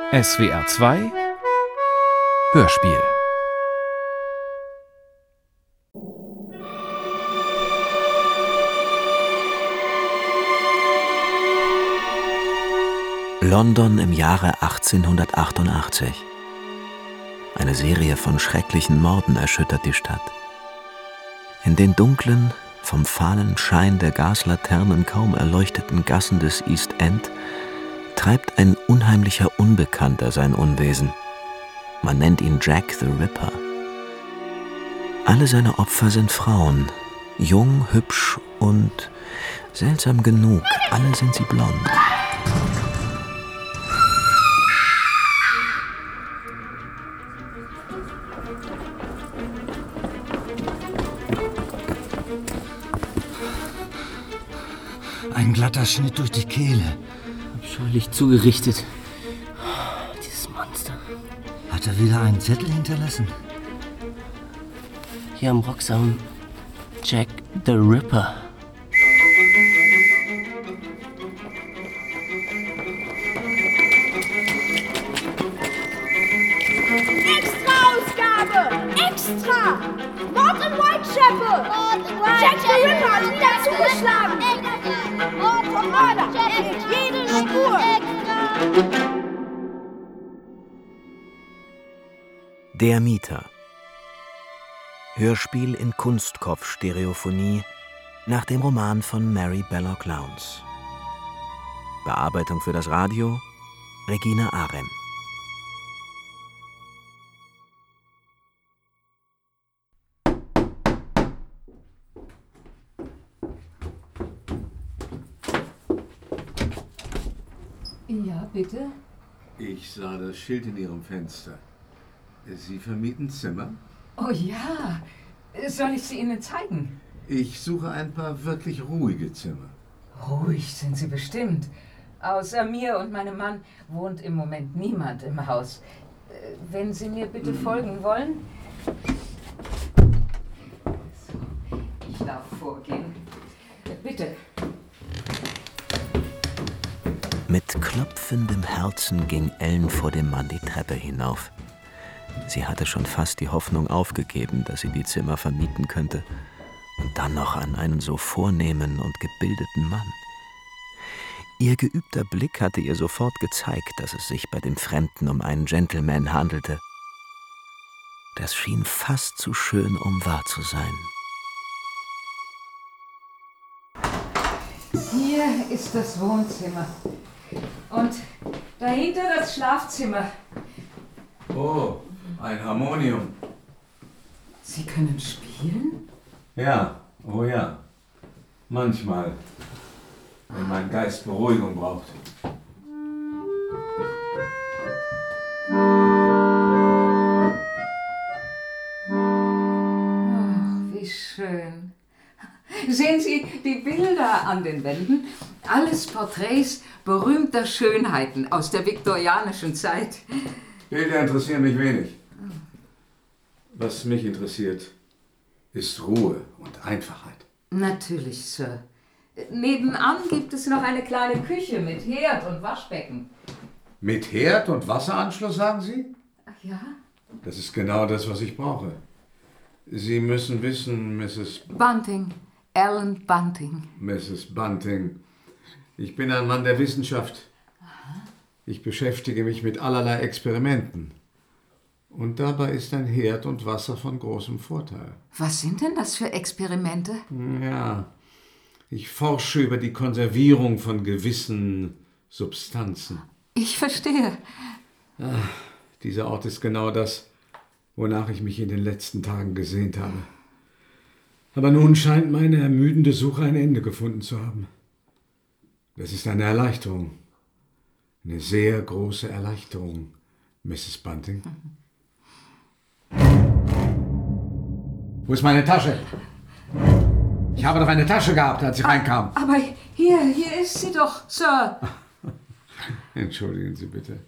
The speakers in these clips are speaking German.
SWR 2 Hörspiel. London im Jahre 1888. Eine Serie von schrecklichen Morden erschüttert die Stadt. In den dunklen, vom fahlen Schein der Gaslaternen kaum erleuchteten Gassen des East End treibt ein unheimlicher Unbekannter sein Unwesen. Man nennt ihn Jack the Ripper. Alle seine Opfer sind Frauen, jung, hübsch und, seltsam genug, alle sind sie blond. Ein glatter Schnitt durch die Kehle. Abscheulich zugerichtet. Dieses Monster. Hat er wieder einen Zettel hinterlassen? Hier am Rocksaum Jack the Ripper. Extra-Ausgabe! Extra! Mord in Whitechapel! Jack the Ripper hat wieder zugeschlagen! Mord und Mörder! Er fehlt jede Spur! Der Mieter. Hörspiel in Kunstkopf-Stereophonie nach dem Roman von Mary Belloc Lowndes. Bearbeitung für das Radio Regina Arem. Ja, bitte? Ich sah das Schild in Ihrem Fenster. Sie vermieten Zimmer? Oh ja. Soll ich sie Ihnen zeigen? Ich suche ein paar wirklich ruhige Zimmer. Ruhig sind Sie bestimmt. Außer mir und meinem Mann wohnt im Moment niemand im Haus. Wenn Sie mir bitte folgen wollen. So, ich darf vorgehen. Bitte. Mit klopfendem Herzen ging Ellen vor dem Mann die Treppe hinauf. Sie hatte schon fast die Hoffnung aufgegeben, dass sie die Zimmer vermieten könnte. Und dann noch an einen so vornehmen und gebildeten Mann. Ihr geübter Blick hatte ihr sofort gezeigt, dass es sich bei dem Fremden um einen Gentleman handelte. Das schien fast zu schön, um wahr zu sein. Hier ist das Wohnzimmer. Und dahinter das Schlafzimmer. Oh, ein Harmonium. Sie können spielen? Ja, oh ja. Manchmal, wenn mein Geist Beruhigung braucht. Ach, wie schön. Sehen Sie die Bilder an den Wänden? Alles Porträts berühmter Schönheiten aus der viktorianischen Zeit. Bilder interessieren mich wenig. Was mich interessiert, ist Ruhe und Einfachheit. Natürlich, Sir. Nebenan gibt es noch eine kleine Küche mit Herd und Waschbecken. Mit Herd und Wasseranschluss, sagen Sie? Ach ja? Das ist genau das, was ich brauche. Sie müssen wissen, Bunting. Alan Bunting. Mrs. Bunting. Ich bin ein Mann der Wissenschaft. Ich beschäftige mich mit allerlei Experimenten. Und dabei ist ein Herd und Wasser von großem Vorteil. Was sind denn das für Experimente? Ja, ich forsche über die Konservierung von gewissen Substanzen. Ich verstehe. Dieser Ort ist genau das, wonach ich mich in den letzten Tagen gesehnt habe. Aber nun scheint meine ermüdende Suche ein Ende gefunden zu haben. Das ist eine Erleichterung. Eine sehr große Erleichterung, Mrs. Bunting. Wo ist meine Tasche? Ich habe doch eine Tasche gehabt, als ich reinkam. Aber hier ist sie doch, Sir. Entschuldigen Sie bitte.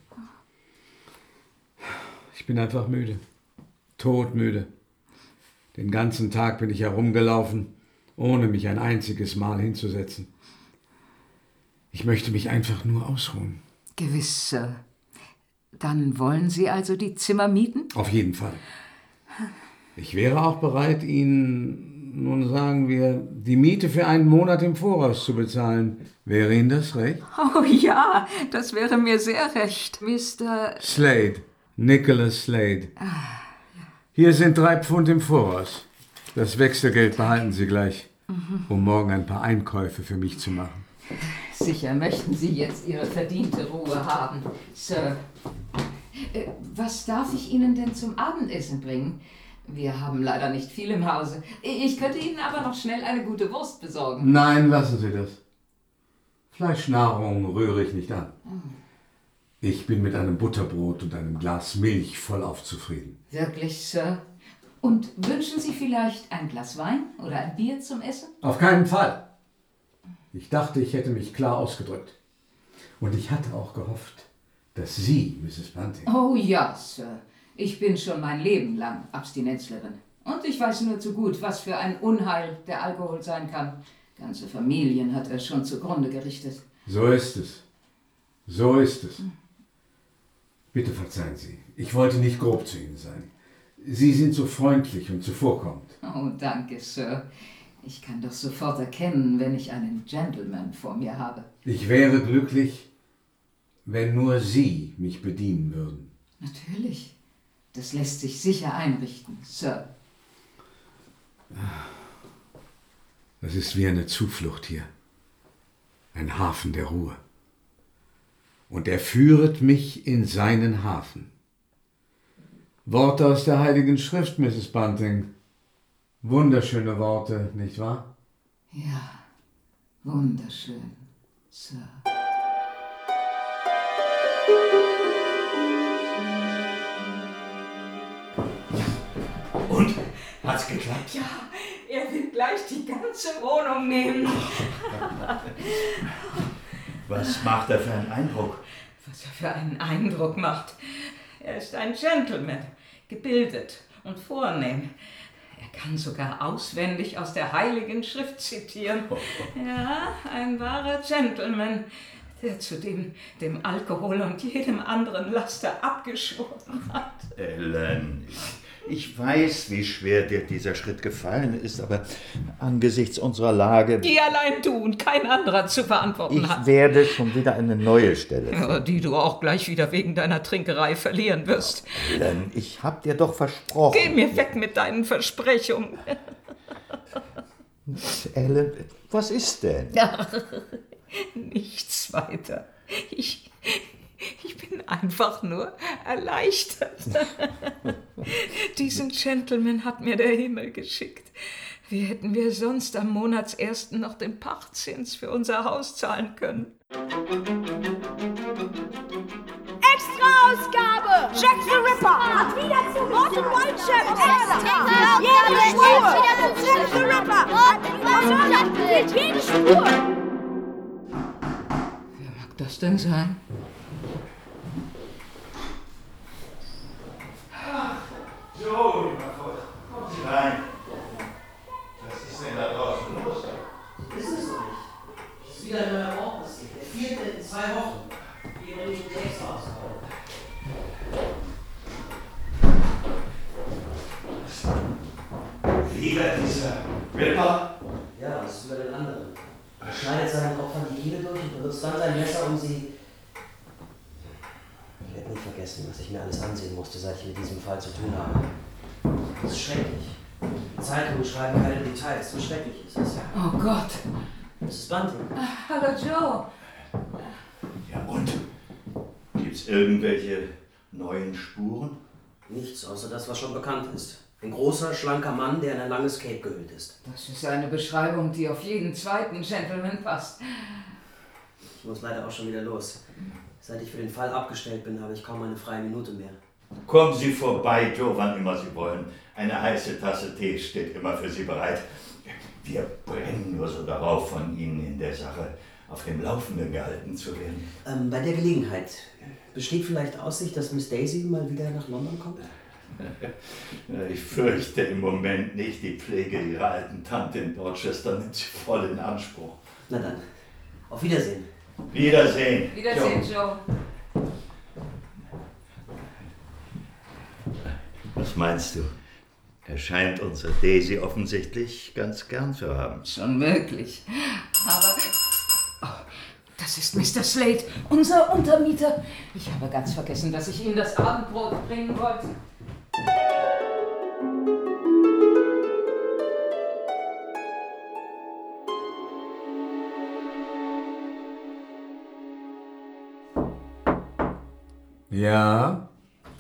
Ich bin einfach müde. Todmüde. Den ganzen Tag bin ich herumgelaufen, ohne mich ein einziges Mal hinzusetzen. Ich möchte mich einfach nur ausruhen. Gewiss, Sir. Dann wollen Sie also die Zimmer mieten? Auf jeden Fall. Ich wäre auch bereit, Ihnen, nun sagen wir, die Miete für einen Monat im Voraus zu bezahlen. Wäre Ihnen das recht? Oh ja, das wäre mir sehr recht, Mr. Slade, Nicholas Slade. Hier sind 3 Pfund im Voraus. Das Wechselgeld behalten Sie gleich, um morgen ein paar Einkäufe für mich zu machen. Sicher möchten Sie jetzt Ihre verdiente Ruhe haben, Sir. Was darf ich Ihnen denn zum Abendessen bringen? Wir haben leider nicht viel im Hause. Ich könnte Ihnen aber noch schnell eine gute Wurst besorgen. Nein, lassen Sie das. Fleischnahrung rühre ich nicht an. Ich bin mit einem Butterbrot und einem Glas Milch vollauf zufrieden. Wirklich, Sir? Und wünschen Sie vielleicht ein Glas Wein oder ein Bier zum Essen? Auf keinen Fall. Ich dachte, ich hätte mich klar ausgedrückt. Und ich hatte auch gehofft, dass Sie, Mrs. Bunting... Oh ja, Sir. Ich bin schon mein Leben lang Abstinenzlerin. Und ich weiß nur zu gut, was für ein Unheil der Alkohol sein kann. Ganze Familien hat er schon zugrunde gerichtet. So ist es. So ist es. Bitte verzeihen Sie. Ich wollte nicht grob zu Ihnen sein. Sie sind so freundlich und zuvorkommend. Oh, danke, Sir. Ich kann doch sofort erkennen, wenn ich einen Gentleman vor mir habe. Ich wäre glücklich, wenn nur Sie mich bedienen würden. Natürlich. Das lässt sich sicher einrichten, Sir. Das ist wie eine Zuflucht hier. Ein Hafen der Ruhe. Und er führet mich in seinen Hafen. Worte aus der Heiligen Schrift, Mrs. Bunting. Wunderschöne Worte, nicht wahr? Ja, wunderschön, Sir. Und? Hat's geklappt? Ja, er will gleich die ganze Wohnung nehmen. Was macht er für einen Eindruck? Was er für einen Eindruck macht. Er ist ein Gentleman, gebildet und vornehm. Er kann sogar auswendig aus der Heiligen Schrift zitieren. Ja, ein wahrer Gentleman, der zudem dem Alkohol und jedem anderen Laster abgeschworen hat. Ellen, ich weiß, wie schwer dir dieser Schritt gefallen ist, aber angesichts unserer Lage... Die allein du und kein anderer zu verantworten hat. Ich werde schon wieder eine neue Stelle finden. Ja, die du auch gleich wieder wegen deiner Trinkerei verlieren wirst. Ellen, ich hab dir doch versprochen... Geh mir weg mit deinen Versprechungen. Ellen, was ist denn? Nichts weiter. Ich bin einfach nur erleichtert. Diesen Gentleman hat mir der Himmel geschickt. Wie hätten wir sonst am Monatsersten noch den Pachtzins für unser Haus zahlen können? Extra-Ausgabe! Jack the Ripper hat wieder zu Morton Whitechapel. Jede Spur! Jack the Ripper hat jede Spur! Wer mag das denn sein? So, lieber Volk, kommen Sie rein. Was ist denn da draußen los? Ist es doch nicht. Das ist wieder ein neuer Mord passiert. Der 4. in 2 Wochen. Gehen wir nicht die Extra-Ausgabe. Wieder dieser Ripper? Ja, das ist über den anderen. Er schneidet seinen Opfern die Kehle durch und benutzt dann sein Messer, um sie... Ich werde nie vergessen, was ich mir alles ansehen musste, seit ich mit diesem Fall zu tun habe. Das ist schrecklich. Die Zeitungen schreiben keine Details. So schrecklich ist es. Oh Gott. Mrs. Bunting. Hallo Joe. Ja und? Gibt's irgendwelche neuen Spuren? Nichts, außer das, was schon bekannt ist. Ein großer, schlanker Mann, der in ein langes Cape gehüllt ist. Das ist eine Beschreibung, die auf jeden zweiten Gentleman passt. Ich muss leider auch schon wieder los. Seit ich für den Fall abgestellt bin, habe ich kaum eine freie Minute mehr. Kommen Sie vorbei, Joe, wann immer Sie wollen. Eine heiße Tasse Tee steht immer für Sie bereit. Wir brennen nur so darauf, von Ihnen in der Sache auf dem Laufenden gehalten zu werden. Bei der Gelegenheit, besteht vielleicht Aussicht, dass Miss Daisy mal wieder nach London kommt? Ich fürchte im Moment nicht. Die Pflege Ihrer alten Tante in Dorchester nimmt sie voll in Anspruch. Na dann, auf Wiedersehen. Wiedersehen. Wiedersehen, Joe. meinst du? Er scheint unsere Daisy offensichtlich ganz gern zu haben. Schon möglich. Aber... Oh, das ist Mr. Slade, unser Untermieter. Ich habe ganz vergessen, dass ich ihm das Abendbrot bringen wollte. Ja?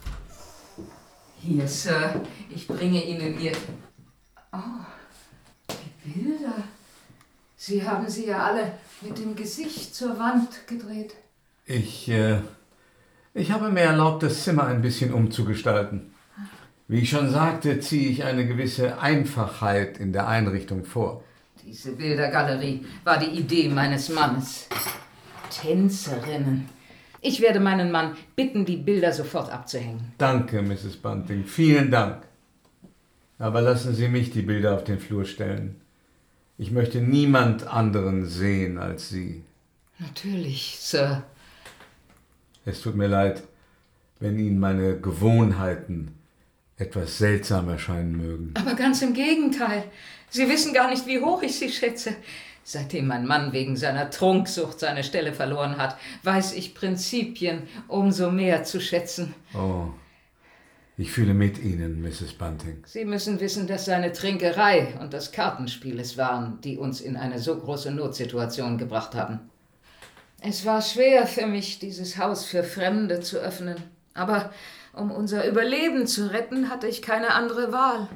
Hier, Sir. Ich bringe Ihnen Ihr... Oh, die Bilder. Sie haben sie ja alle mit dem Gesicht zur Wand gedreht. Ich habe mir erlaubt, das Zimmer ein bisschen umzugestalten. Wie ich schon sagte, ziehe ich eine gewisse Einfachheit in der Einrichtung vor. Diese Bildergalerie war die Idee meines Mannes. Tänzerinnen. Ich werde meinen Mann bitten, die Bilder sofort abzuhängen. Danke, Mrs. Bunting. Vielen Dank. Aber lassen Sie mich die Bilder auf den Flur stellen. Ich möchte niemand anderen sehen als Sie. Natürlich, Sir. Es tut mir leid, wenn Ihnen meine Gewohnheiten etwas seltsam erscheinen mögen. Aber ganz im Gegenteil. Sie wissen gar nicht, wie hoch ich Sie schätze. Seitdem mein Mann wegen seiner Trunksucht seine Stelle verloren hat, weiß ich Prinzipien umso mehr zu schätzen. Oh, ich fühle mit Ihnen, Mrs. Bunting. Sie müssen wissen, dass seine Trinkerei und das Kartenspiel es waren, die uns in eine so große Notsituation gebracht haben. Es war schwer für mich, dieses Haus für Fremde zu öffnen. Aber um unser Überleben zu retten, hatte ich keine andere Wahl.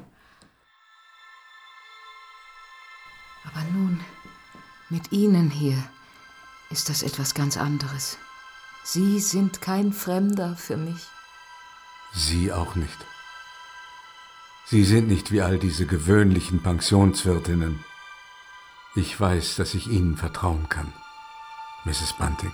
Aber nun, mit Ihnen hier, ist das etwas ganz anderes. Sie sind kein Fremder für mich. Sie auch nicht. Sie sind nicht wie all diese gewöhnlichen Pensionswirtinnen. Ich weiß, dass ich Ihnen vertrauen kann, Mrs. Bunting.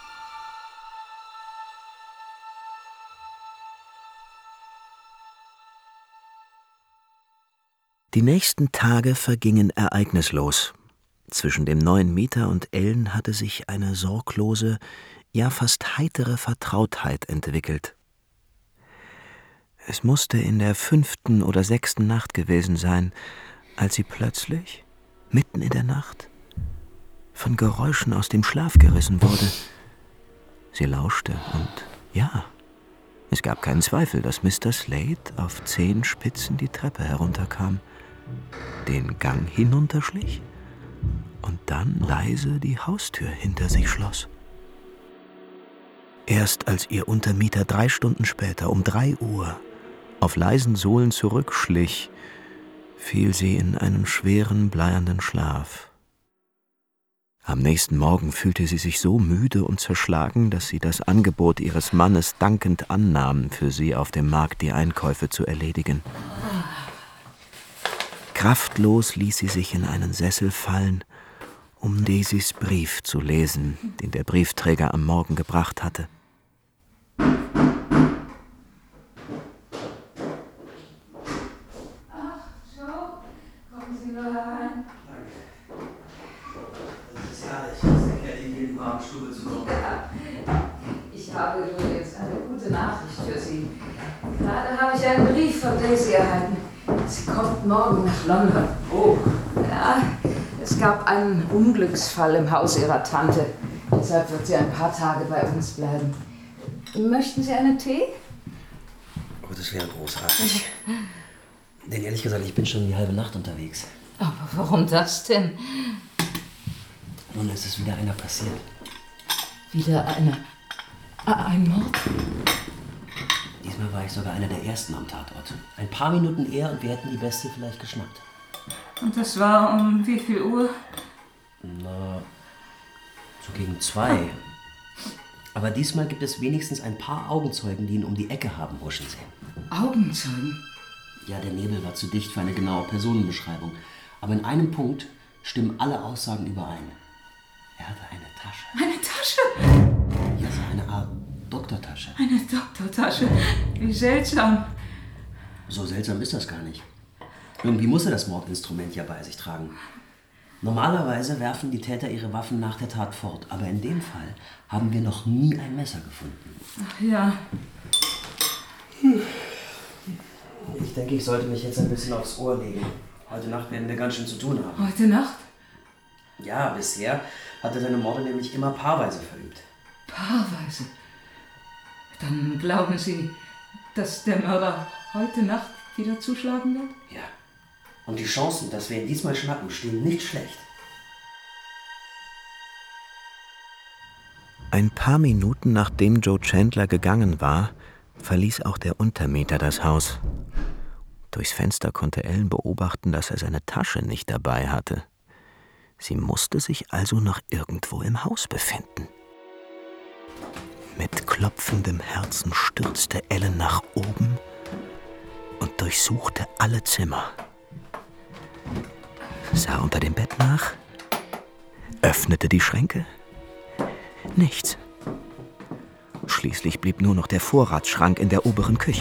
Die nächsten Tage vergingen ereignislos. Zwischen dem neuen Mieter und Ellen hatte sich eine sorglose, ja fast heitere Vertrautheit entwickelt. Es musste in der 5. oder 6. Nacht gewesen sein, als sie plötzlich, mitten in der Nacht, von Geräuschen aus dem Schlaf gerissen wurde. Sie lauschte und ja, es gab keinen Zweifel, dass Mr. Slade auf Zehenspitzen die Treppe herunterkam, den Gang hinunterschlich und dann leise die Haustür hinter sich schloss. Erst als ihr Untermieter 3 Stunden später um 3 Uhr auf leisen Sohlen zurückschlich, fiel sie in einen schweren, bleiernden Schlaf. Am nächsten Morgen fühlte sie sich so müde und zerschlagen, dass sie das Angebot ihres Mannes dankend annahm, für sie auf dem Markt die Einkäufe zu erledigen. Kraftlos ließ sie sich in einen Sessel fallen, um Daisys Brief zu lesen, den der Briefträger am Morgen gebracht hatte. Ich habe übrigens eine gute Nachricht für Sie. Gerade habe ich einen Brief von Daisy erhalten. Sie kommt morgen nach London. Oh. Ja, es gab einen Unglücksfall im Haus ihrer Tante. Deshalb wird sie ein paar Tage bei uns bleiben. Möchten Sie einen Tee? Oh, das wäre großartig. Denn ehrlich gesagt, ich bin schon die halbe Nacht unterwegs. Aber warum das denn? Nun ist es wieder einer passiert. Wieder ein Mord? Diesmal war ich sogar einer der Ersten am Tatort. Ein paar Minuten eher und wir hätten die Beste vielleicht geschnappt. Und das war um wie viel Uhr? Na, so gegen 2. Aber diesmal gibt es wenigstens ein paar Augenzeugen, die ihn um die Ecke haben huschen sehen. Augenzeugen? Ja, der Nebel war zu dicht für eine genaue Personenbeschreibung. Aber in einem Punkt stimmen alle Aussagen überein. Er hatte eine Tasche. Eine Tasche? Ja, so eine Art Doktortasche. Eine Doktortasche? Wie seltsam. So seltsam ist das gar nicht. Irgendwie muss er das Mordinstrument ja bei sich tragen. Normalerweise werfen die Täter ihre Waffen nach der Tat fort, aber in dem Fall haben wir noch nie ein Messer gefunden. Ach ja. Ich denke, ich sollte mich jetzt ein bisschen aufs Ohr legen. Heute Nacht werden wir ganz schön zu tun haben. Heute Nacht? Ja, bisher hatte seine Morde nämlich immer paarweise verübt. Paarweise? Dann glauben Sie, dass der Mörder heute Nacht wieder zuschlagen wird? Ja. Und die Chancen, dass wir ihn diesmal schnappen, stehen nicht schlecht. Ein paar Minuten nachdem Joe Chandler gegangen war, verließ auch der Untermieter das Haus. Durchs Fenster konnte Ellen beobachten, dass er seine Tasche nicht dabei hatte. Sie musste sich also noch irgendwo im Haus befinden. Mit klopfendem Herzen stürzte Ellen nach oben und durchsuchte alle Zimmer. Sah unter dem Bett nach, öffnete die Schränke. Nichts. Schließlich blieb nur noch der Vorratsschrank in der oberen Küche.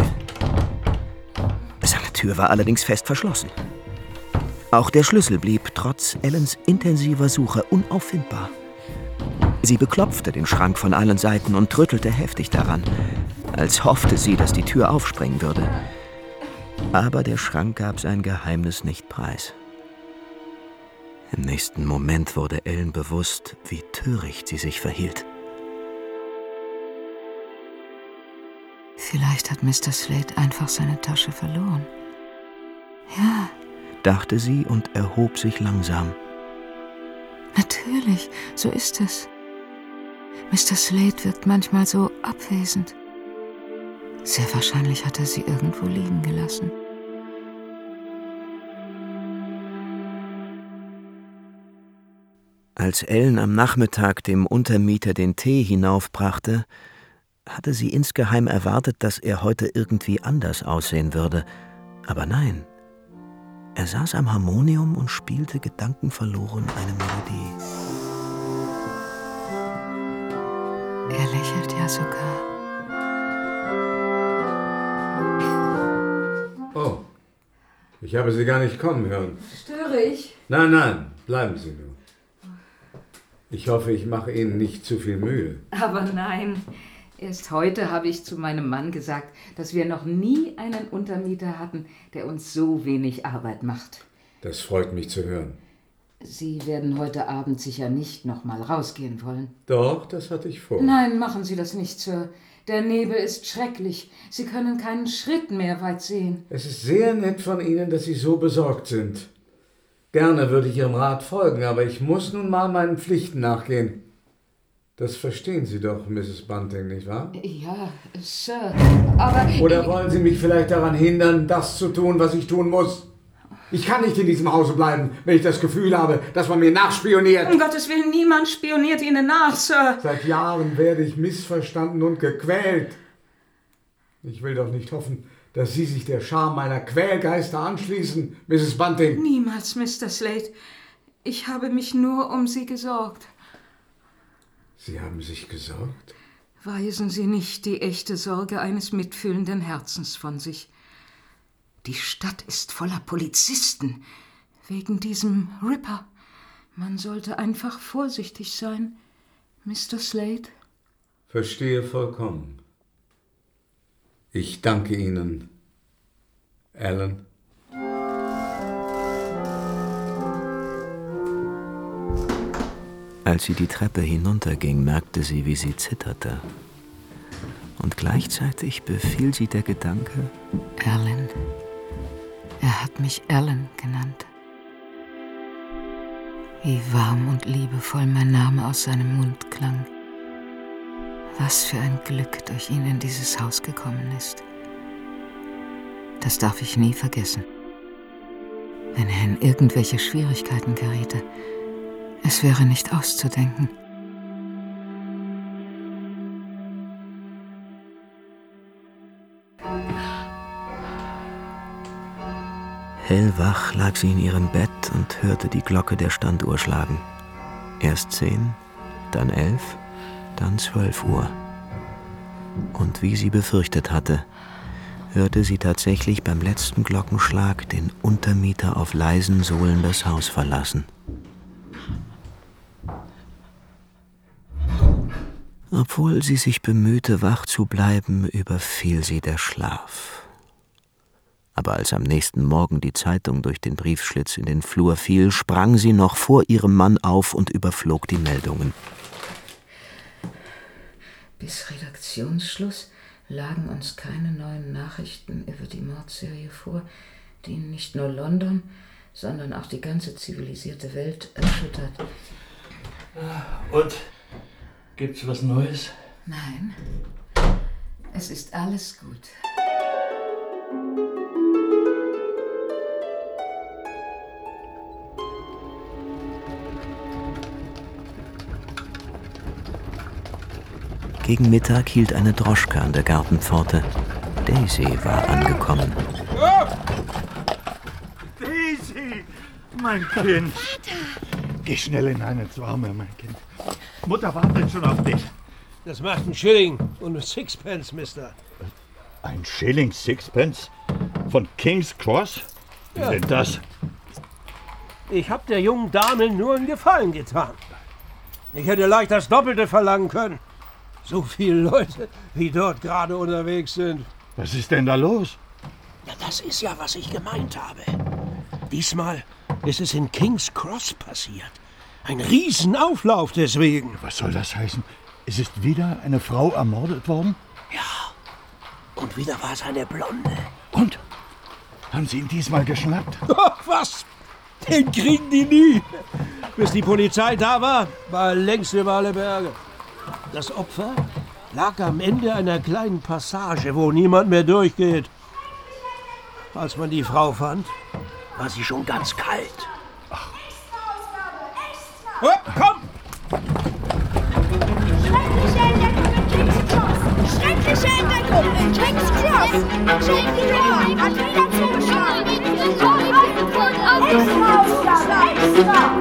Seine Tür war allerdings fest verschlossen. Auch der Schlüssel blieb trotz Ellens intensiver Suche unauffindbar. Sie beklopfte den Schrank von allen Seiten und rüttelte heftig daran, als hoffte sie, dass die Tür aufspringen würde. Aber der Schrank gab sein Geheimnis nicht preis. Im nächsten Moment wurde Ellen bewusst, wie töricht sie sich verhielt. Vielleicht hat Mr. Slade einfach seine Tasche verloren. Ja, dachte sie und erhob sich langsam. Natürlich, so ist es. Mr. Slade wirkt manchmal so abwesend. Sehr wahrscheinlich hat er sie irgendwo liegen gelassen. Als Ellen am Nachmittag dem Untermieter den Tee hinaufbrachte, hatte sie insgeheim erwartet, dass er heute irgendwie anders aussehen würde. Aber nein, er saß am Harmonium und spielte gedankenverloren eine Melodie. Er lächelt ja sogar. Oh, ich habe Sie gar nicht kommen hören. Störe ich? Nein, bleiben Sie nur. Ich hoffe, ich mache Ihnen nicht zu viel Mühe. Aber nein. Erst heute habe ich zu meinem Mann gesagt, dass wir noch nie einen Untermieter hatten, der uns so wenig Arbeit macht. Das freut mich zu hören. Sie werden heute Abend sicher nicht noch mal rausgehen wollen. Doch, das hatte ich vor. Nein, machen Sie das nicht, Sir. Der Nebel ist schrecklich. Sie können keinen Schritt mehr weit sehen. Es ist sehr nett von Ihnen, dass Sie so besorgt sind. Gerne würde ich Ihrem Rat folgen, aber ich muss nun mal meinen Pflichten nachgehen. Das verstehen Sie doch, Mrs. Bunting, nicht wahr? Ja, Sir, aber... Oder wollen Sie mich vielleicht daran hindern, das zu tun, was ich tun muss? Ich kann nicht in diesem Hause bleiben, wenn ich das Gefühl habe, dass man mir nachspioniert. Um Gottes Willen, niemand spioniert Ihnen nach, Sir. Seit Jahren werde ich missverstanden und gequält. Ich will doch nicht hoffen, dass Sie sich der Schar meiner Quälgeister anschließen, Mrs. Bunting. Niemals, Mr. Slade. Ich habe mich nur um Sie gesorgt. Sie haben sich gesorgt? Weisen Sie nicht die echte Sorge eines mitfühlenden Herzens von sich. Die Stadt ist voller Polizisten, wegen diesem Ripper. Man sollte einfach vorsichtig sein, Mr. Slade. Verstehe vollkommen. Ich danke Ihnen, Ellen. Als sie die Treppe hinunterging, merkte sie, wie sie zitterte. Und gleichzeitig befiel sie der Gedanke: Ellen. Er hat mich Ellen genannt. Wie warm und liebevoll mein Name aus seinem Mund klang. Was für ein Glück durch ihn in dieses Haus gekommen ist. Das darf ich nie vergessen. Wenn er in irgendwelche Schwierigkeiten geriete, es wäre nicht auszudenken. Hellwach lag sie in ihrem Bett und hörte die Glocke der Standuhr schlagen. Erst 10, dann 11, dann 12 Uhr. Und wie sie befürchtet hatte, hörte sie tatsächlich beim letzten Glockenschlag den Untermieter auf leisen Sohlen das Haus verlassen. Obwohl sie sich bemühte, wach zu bleiben, überfiel sie der Schlaf. Aber als am nächsten Morgen die Zeitung durch den Briefschlitz in den Flur fiel, sprang sie noch vor ihrem Mann auf und überflog die Meldungen. Bis Redaktionsschluss lagen uns keine neuen Nachrichten über die Mordserie vor, die nicht nur London, sondern auch die ganze zivilisierte Welt erschüttert. Und? Gibt's was Neues? Nein, es ist alles gut. Gegen Mittag hielt eine Droschke an der Gartenpforte. Daisy war angekommen. Daisy, mein Kind. Vater! Geh schnell hinein ins Warme, mein Kind. Mutter wartet schon auf dich. Das macht einen Schilling und eine Sixpence, Mister. Ein Schilling Sixpence? Von King's Cross? Wie Ja. denn das? Ich hab der jungen Dame nur einen Gefallen getan. Ich hätte leicht das Doppelte verlangen können. So viele Leute, wie dort gerade unterwegs sind. Was ist denn da los? Ja, das ist ja, was ich gemeint habe. Diesmal ist es in King's Cross passiert. Ein Riesenauflauf deswegen. Was soll das heißen? Es ist wieder eine Frau ermordet worden? Ja. Und wieder war es eine Blonde. Und? Haben Sie ihn diesmal geschnappt? Ach, was? Den kriegen die nie. Bis die Polizei da war, war er längst über alle Berge. Das Opfer lag am Ende einer kleinen Passage, wo niemand mehr durchgeht. Als man die Frau fand, war sie schon ganz kalt. Ach. Oh, komm! Schreckliche Entdeckung in King's Cross! Jake the Ripper hat wieder zugeschlagen! Extra-Ausgabe! Extra!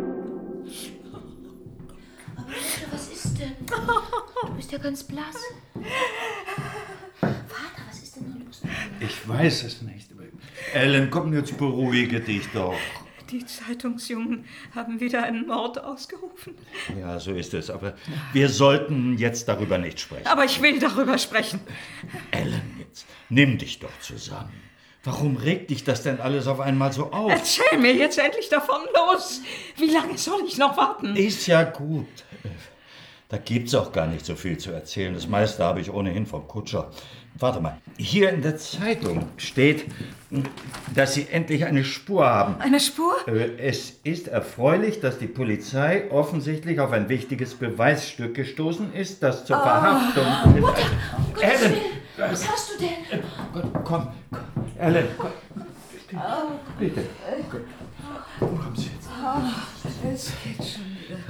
Was ist denn? Du bist ja ganz blass. Vater, was ist denn nur los? Ich weiß es nicht. Ellen, komm, jetzt beruhige dich doch. Die Zeitungsjungen haben wieder einen Mord ausgerufen. Ja, so ist es. Aber wir sollten jetzt darüber nicht sprechen. Aber ich will darüber sprechen. Ellen, jetzt nimm dich doch zusammen. Warum regt dich das denn alles auf einmal so auf? Erzähl mir jetzt endlich davon, los! Wie lange soll ich noch warten? Ist ja gut. Da gibt's auch gar nicht so viel zu erzählen. Das meiste habe ich ohnehin vom Kutscher. Warte mal, hier in der Zeitung steht, dass Sie endlich eine Spur haben. Eine Spur? Es ist erfreulich, dass die Polizei offensichtlich auf ein wichtiges Beweisstück gestoßen ist, das zur Verhaftung... Mutter, Ellen! Was hast du denn? Komm, Ellen, komm. Bitte. Komm Sie jetzt. Es geht schon wieder.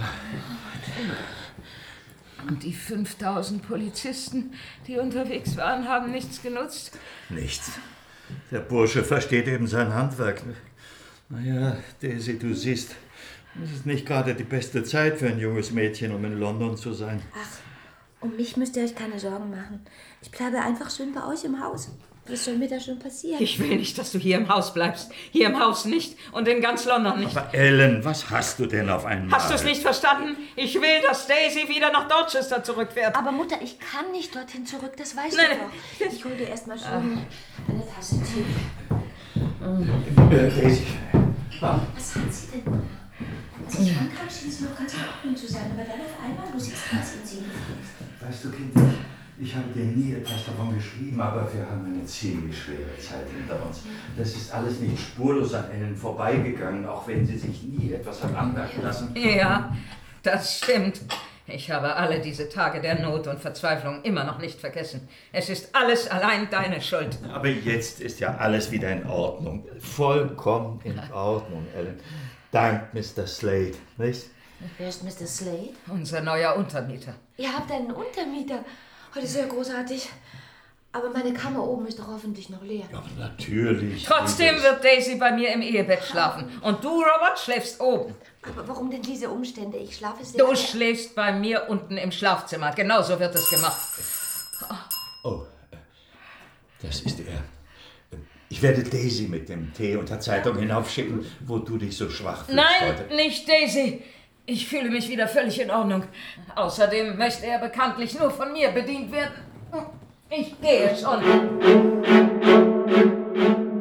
Und die 5000 Polizisten, die unterwegs waren, haben nichts genutzt? Nichts. Der Bursche versteht eben sein Handwerk. Naja, Daisy, du siehst, es ist nicht gerade die beste Zeit für ein junges Mädchen, um in London zu sein. Ach, um mich müsst ihr euch keine Sorgen machen. Ich bleibe einfach schön bei euch im Haus. Was soll mir da schon passieren? Ich will nicht, dass du hier im Haus bleibst. Hier im Haus nicht und in ganz London nicht. Aber Ellen, was hast du denn auf einmal? Hast du es nicht verstanden? Ich will, dass Daisy wieder nach Dorchester zurückfährt. Aber Mutter, ich kann nicht dorthin zurück, das weißt Nein, du doch. Ich hol dir erst mal schön eine Tasse Tee. Daisy. Was hat sie denn? Als ich ankam, schien sie noch ganz in Ordnung zu sein, aber dann auf einmal, du siehst ganz in sie gefallen. Weißt du, Kind, ich habe dir nie etwas davon geschrieben, aber wir haben eine ziemlich schwere Zeit hinter uns. Das ist alles nicht spurlos an Ellen vorbeigegangen, auch wenn sie sich nie etwas hat anmerken lassen. Ja, das stimmt. Ich habe alle diese Tage der Not und Verzweiflung immer noch nicht vergessen. Es ist alles allein deine Schuld. Aber jetzt ist ja alles wieder in Ordnung. Vollkommen in Ordnung, Ellen. Dank Mr. Slade, nicht? Wer ist Mr. Slade? Unser neuer Untermieter. Ihr habt einen Untermieter. Oh, das ist ja großartig. Aber meine Kammer oben ist doch hoffentlich noch leer. Ja, aber natürlich. Trotzdem wird Daisy bei mir im Ehebett schlafen. Und du, Robert, schläfst oben. Aber warum denn diese Umstände? Ich schlafe sehr... Du schläfst bei mir unten im Schlafzimmer. Genauso wird es gemacht. Oh, das ist er. Ich werde Daisy mit dem Tee und der Zeitung hinaufschicken, wo du dich so schwach fühlst heute. Nein, nicht Daisy. Ich fühle mich wieder völlig in Ordnung. Außerdem möchte er bekanntlich nur von mir bedient werden. Ich gehe schon.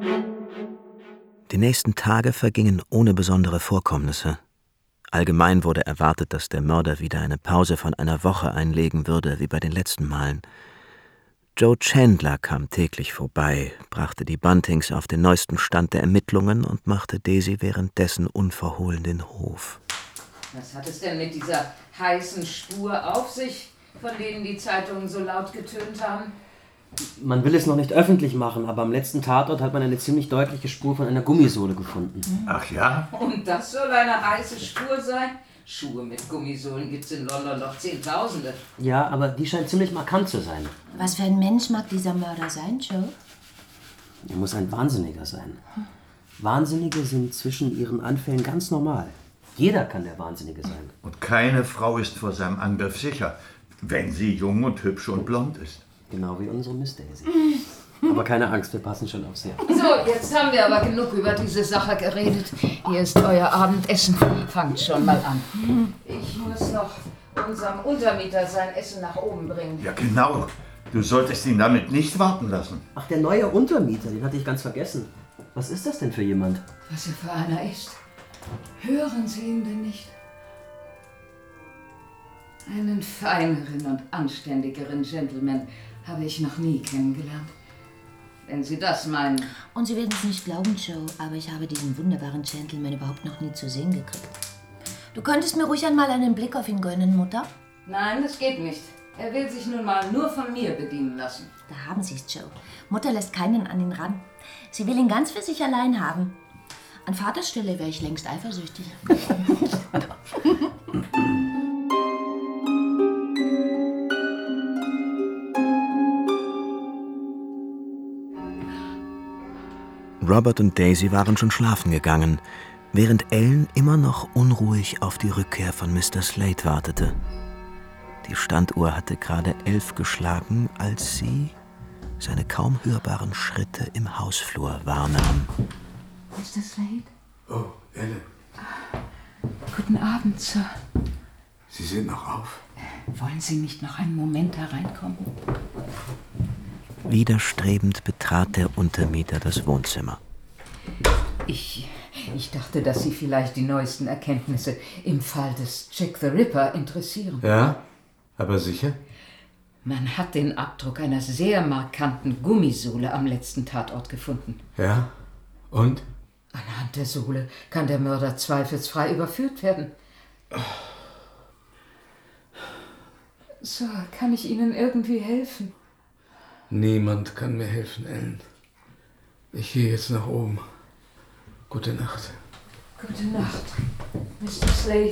Die nächsten Tage vergingen ohne besondere Vorkommnisse. Allgemein wurde erwartet, dass der Mörder wieder eine Pause von einer Woche einlegen würde, wie bei den letzten Malen. Joe Chandler kam täglich vorbei, brachte die Buntings auf den neuesten Stand der Ermittlungen und machte Daisy währenddessen unverhohlen den Hof. Was hat es denn mit dieser heißen Spur auf sich, von denen die Zeitungen so laut getönt haben? Man will es noch nicht öffentlich machen, aber am letzten Tatort hat man eine ziemlich deutliche Spur von einer Gummisohle gefunden. Ach ja? Und das soll eine heiße Spur sein? Schuhe mit Gummisohlen gibt's in London doch Zehntausende. Ja, aber die scheint ziemlich markant zu sein. Was für ein Mensch mag dieser Mörder sein, Joe? Er muss ein Wahnsinniger sein. Wahnsinnige sind zwischen ihren Anfällen ganz normal. Jeder kann der Wahnsinnige sein. Und keine Frau ist vor seinem Angriff sicher, wenn sie jung und hübsch und blond ist. Genau wie unsere Miss Daisy. Aber keine Angst, wir passen schon auf sie. So, jetzt haben wir aber genug über diese Sache geredet. Hier ist euer Abendessen. Fangt schon mal an. Ich muss noch unserem Untermieter sein Essen nach oben bringen. Ja, genau. Du solltest ihn damit nicht warten lassen. Ach, der neue Untermieter, den hatte ich ganz vergessen. Was ist das denn für jemand? Was er für einer ist. Hören Sie ihn denn nicht? Einen feineren und anständigeren Gentleman habe ich noch nie kennengelernt. Wenn Sie das meinen. Und Sie werden es nicht glauben, Joe, aber ich habe diesen wunderbaren Gentleman überhaupt noch nie zu sehen gekriegt. Du könntest mir ruhig einmal einen Blick auf ihn gönnen, Mutter? Nein, das geht nicht. Er will sich nun mal nur von mir bedienen lassen. Da haben Sie es, Joe. Mutter lässt keinen an ihn ran. Sie will ihn ganz für sich allein haben. An Vaters Stelle wäre ich längst eifersüchtig. Robert und Daisy waren schon schlafen gegangen, während Ellen immer noch unruhig auf die Rückkehr von Mr. Slade wartete. Die Standuhr hatte gerade 11 geschlagen, als sie seine kaum hörbaren Schritte im Hausflur wahrnahm. Mr. Slade? Oh, Ellen. Guten Abend, Sir. Sie sind noch auf. Wollen Sie nicht noch einen Moment hereinkommen? Widerstrebend betrat der Untermieter das Wohnzimmer. Ich dachte, dass Sie vielleicht die neuesten Erkenntnisse im Fall des Jack the Ripper interessieren. Ja, aber sicher? Man hat den Abdruck einer sehr markanten Gummisohle am letzten Tatort gefunden. Ja, und? Anhand der Sohle kann der Mörder zweifelsfrei überführt werden. Sir, kann ich Ihnen irgendwie helfen? Niemand kann mir helfen, Ellen. Ich gehe jetzt nach oben. Gute Nacht. Gute Nacht, Mr. Slade.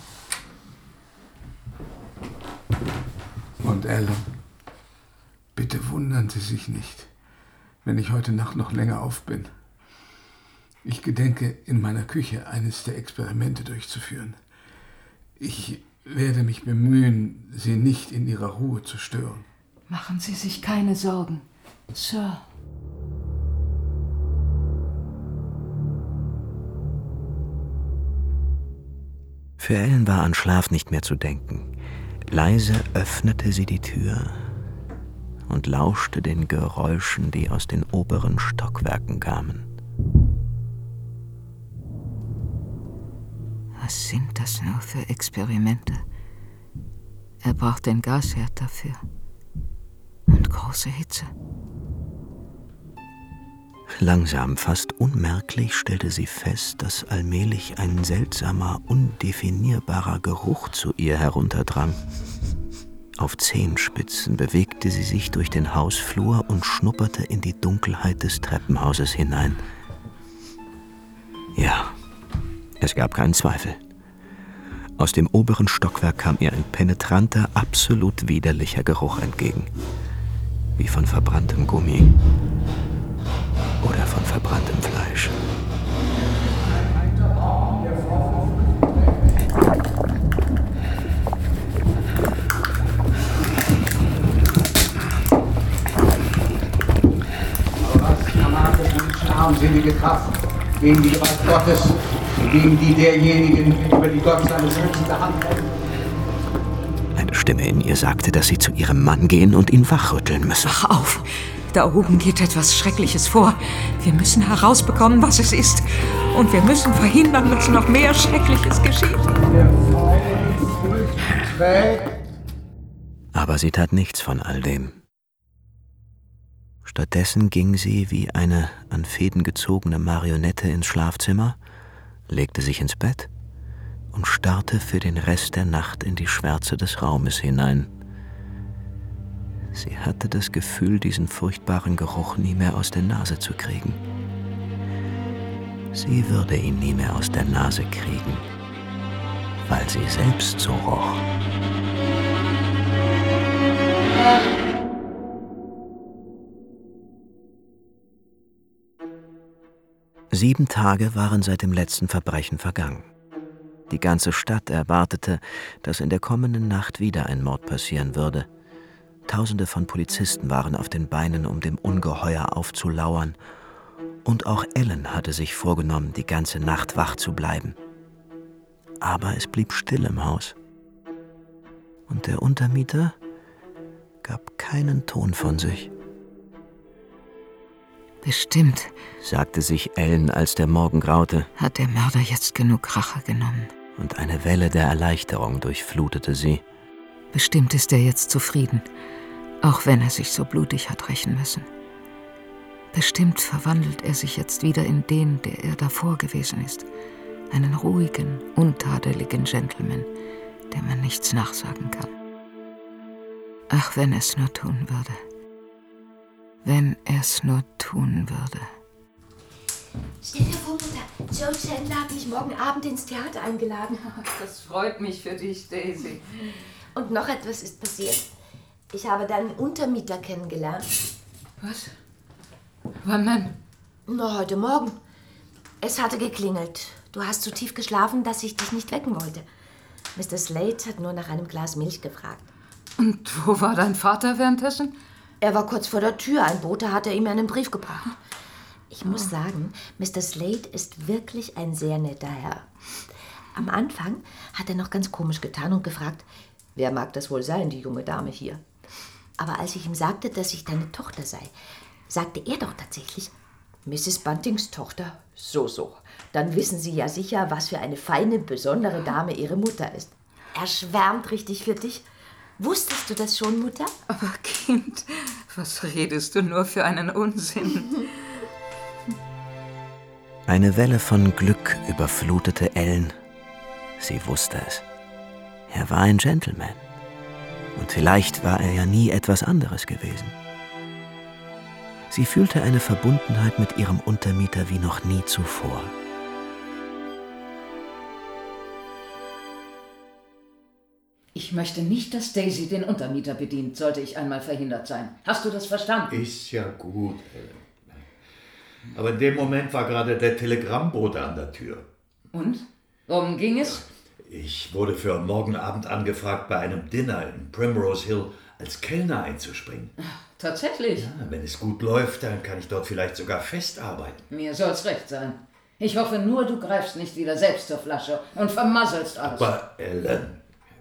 Und Ellen, bitte wundern Sie sich nicht, wenn ich heute Nacht noch länger auf bin. Ich gedenke, in meiner Küche eines der Experimente durchzuführen. Ich werde mich bemühen, Sie nicht in Ihrer Ruhe zu stören. Machen Sie sich keine Sorgen, Sir. Für Ellen war an Schlaf nicht mehr zu denken. Leise öffnete sie die Tür und lauschte den Geräuschen, die aus den oberen Stockwerken kamen. Was sind das nur für Experimente? Er braucht den Gasherd dafür. Und große Hitze. Langsam, fast unmerklich, stellte sie fest, dass allmählich ein seltsamer, undefinierbarer Geruch zu ihr herunterdrang. Auf Zehenspitzen bewegte sie sich durch den Hausflur und schnupperte in die Dunkelheit des Treppenhauses hinein. Ja, es gab keinen Zweifel. Aus dem oberen Stockwerk kam ihr ein penetranter, absolut widerlicher Geruch entgegen. Wie von verbranntem Gummi oder von verbranntem Fleisch. Armselige Kraft gegen die Gewalt Gottes, gegen die derjenigen, über die Gott seine schützende Hand hält. Eine Stimme in ihr sagte, dass sie zu ihrem Mann gehen und ihn wachrütteln müsse. Wach auf! Da oben geht etwas Schreckliches vor. Wir müssen herausbekommen, was es ist. Und wir müssen verhindern, dass noch mehr Schreckliches geschieht. Aber sie tat nichts von all dem. Stattdessen ging sie wie eine an Fäden gezogene Marionette ins Schlafzimmer, legte sich ins Bett und starrte für den Rest der Nacht in die Schwärze des Raumes hinein. Sie hatte das Gefühl, diesen furchtbaren Geruch nie mehr aus der Nase zu kriegen. Sie würde ihn nie mehr aus der Nase kriegen, weil sie selbst so roch. Sieben Tage waren seit dem letzten Verbrechen vergangen. Die ganze Stadt erwartete, dass in der kommenden Nacht wieder ein Mord passieren würde. Tausende von Polizisten waren auf den Beinen, um dem Ungeheuer aufzulauern. Und auch Ellen hatte sich vorgenommen, die ganze Nacht wach zu bleiben. Aber es blieb still im Haus. Und der Untermieter gab keinen Ton von sich. Bestimmt, sagte sich Ellen, als der Morgen graute, hat der Mörder jetzt genug Rache genommen. Und eine Welle der Erleichterung durchflutete sie. Bestimmt ist er jetzt zufrieden, auch wenn er sich so blutig hat rächen müssen. Bestimmt verwandelt er sich jetzt wieder in den, der er davor gewesen ist. Einen ruhigen, untadeligen Gentleman, dem man nichts nachsagen kann. Ach, wenn er es nur tun würde. Wenn er es nur tun würde. Stell dir vor, Mutter, Joe Chandler hat mich morgen Abend ins Theater eingeladen. Das freut mich für dich, Daisy. Und noch etwas ist passiert. Ich habe deinen Untermieter kennengelernt. Was? Wann denn? Na, heute Morgen. Es hatte geklingelt. Du hast so tief geschlafen, dass ich dich nicht wecken wollte. Mr. Slade hat nur nach einem Glas Milch gefragt. Und wo war dein Vater währenddessen? Er war kurz vor der Tür. Ein Bote hatte ihm einen Brief gebracht. Ich muss sagen, Mr. Slade ist wirklich ein sehr netter Herr. Am Anfang hat er noch ganz komisch getan und gefragt, wer mag das wohl sein, die junge Dame hier? Aber als ich ihm sagte, dass ich deine Tochter sei, sagte er doch tatsächlich, Mrs. Buntings Tochter, so. Dann wissen Sie ja sicher, was für eine feine, besondere Dame Ihre Mutter ist. Er schwärmt richtig für dich. Wusstest du das schon, Mutter? Aber Kind, was redest du nur für einen Unsinn? Eine Welle von Glück überflutete Ellen. Sie wusste es. Er war ein Gentleman. Und vielleicht war er ja nie etwas anderes gewesen. Sie fühlte eine Verbundenheit mit ihrem Untermieter wie noch nie zuvor. Ich möchte nicht, dass Daisy den Untermieter bedient, sollte ich einmal verhindert sein. Hast du das verstanden? Ist ja gut, Ellen. Aber in dem Moment war gerade der Telegrammbote an der Tür. Und? Worum ging es? Ich wurde für morgen Abend angefragt, bei einem Dinner in Primrose Hill als Kellner einzuspringen. Tatsächlich? Ja, wenn es gut läuft, dann kann ich dort vielleicht sogar festarbeiten. Mir soll's recht sein. Ich hoffe nur, du greifst nicht wieder selbst zur Flasche und vermasselst alles. Aber Ellen,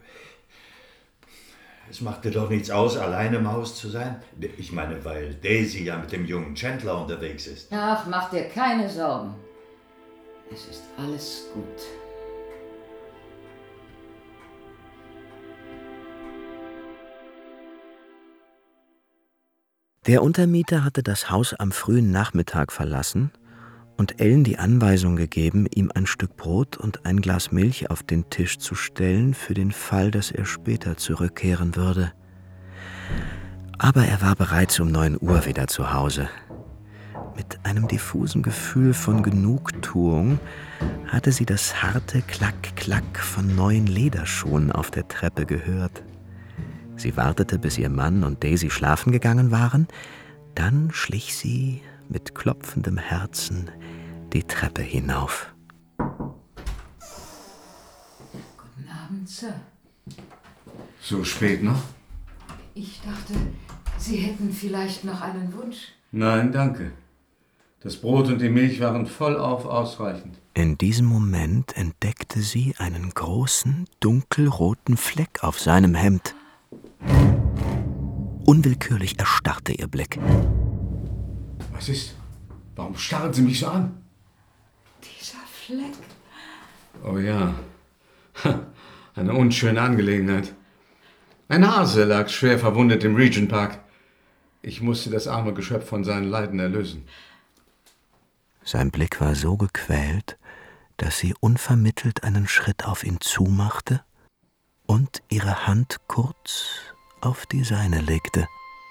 es macht dir doch nichts aus, allein im Haus zu sein? Ich meine, weil Daisy ja mit dem jungen Chandler unterwegs ist. Ach, mach dir keine Sorgen. Es ist alles gut. Der Untermieter hatte das Haus am frühen Nachmittag verlassen und Ellen die Anweisung gegeben, ihm ein Stück Brot und ein Glas Milch auf den Tisch zu stellen, für den Fall, dass er später zurückkehren würde. Aber er war bereits um 9 Uhr wieder zu Hause. Mit einem diffusen Gefühl von Genugtuung hatte sie das harte Klack-Klack von neuen Lederschuhen auf der Treppe gehört. Sie wartete, bis ihr Mann und Daisy schlafen gegangen waren. Dann schlich sie mit klopfendem Herzen die Treppe hinauf. Guten Abend, Sir. So spät noch? Ich dachte, Sie hätten vielleicht noch einen Wunsch. Nein, danke. Das Brot und die Milch waren vollauf ausreichend. In diesem Moment entdeckte sie einen großen, dunkelroten Fleck auf seinem Hemd. Unwillkürlich erstarrte ihr Blick. Was ist? Warum starren Sie mich so an? Dieser Fleck. Oh ja. Eine unschöne Angelegenheit. Ein Hase lag schwer verwundet im Regent Park. Ich musste das arme Geschöpf von seinen Leiden erlösen. Sein Blick war so gequält, dass sie unvermittelt einen Schritt auf ihn zumachte und ihre Hand kurz auf die seine legte.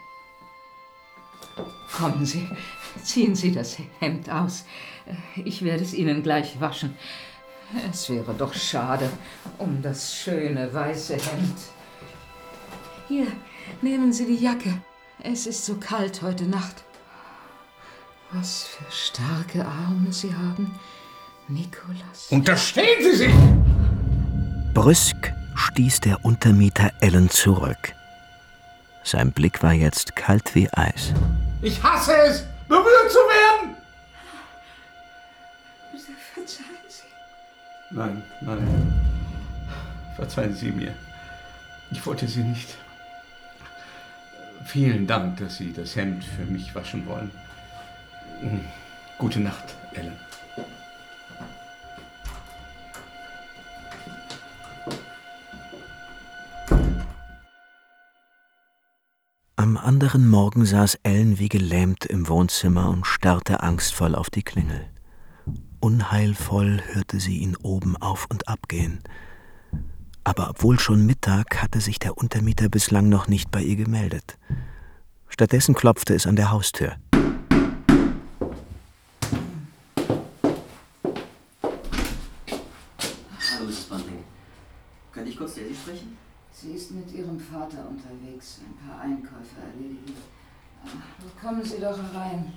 Kommen Sie, ziehen Sie das Hemd aus. Ich werde es Ihnen gleich waschen. Es wäre doch schade um das schöne weiße Hemd. Hier, nehmen Sie die Jacke. Es ist so kalt heute Nacht. Was für starke Arme Sie haben, Nicholas. Unterstehen Sie sich! Brüsk stieß der Untermieter Allen zurück. Sein Blick war jetzt kalt wie Eis. Ich hasse es, berührt zu werden! Verzeihen Sie. Nein, nein. Verzeihen Sie mir. Ich wollte Sie nicht. Vielen Dank, dass Sie das Hemd für mich waschen wollen. Gute Nacht, Allen. Am anderen Morgen saß Allen wie gelähmt im Wohnzimmer und starrte angstvoll auf die Klingel. Unheilvoll hörte sie ihn oben auf und ab gehen. Aber obwohl schon Mittag, hatte sich der Untermieter bislang noch nicht bei ihr gemeldet. Stattdessen klopfte es an der Haustür. Hallo, Mrs. Bunting. Könnte ich kurz Daisy sprechen? Sie ist mit ihrem Vater unterwegs, ein paar Einkäufe erledigen. Kommen Sie doch herein.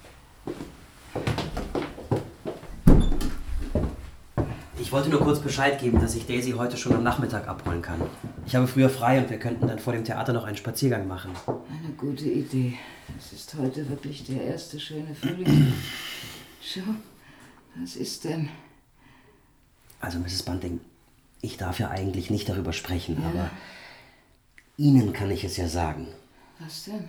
Ich wollte nur kurz Bescheid geben, dass ich Daisy heute schon am Nachmittag abholen kann. Ich habe früher frei und wir könnten dann vor dem Theater noch einen Spaziergang machen. Eine gute Idee. Es ist heute wirklich der erste schöne Frühling. Schau, was ist denn? Also, Mrs. Bunting, ich darf ja eigentlich nicht darüber sprechen, Ja. aber Ihnen kann ich es ja sagen. Was denn?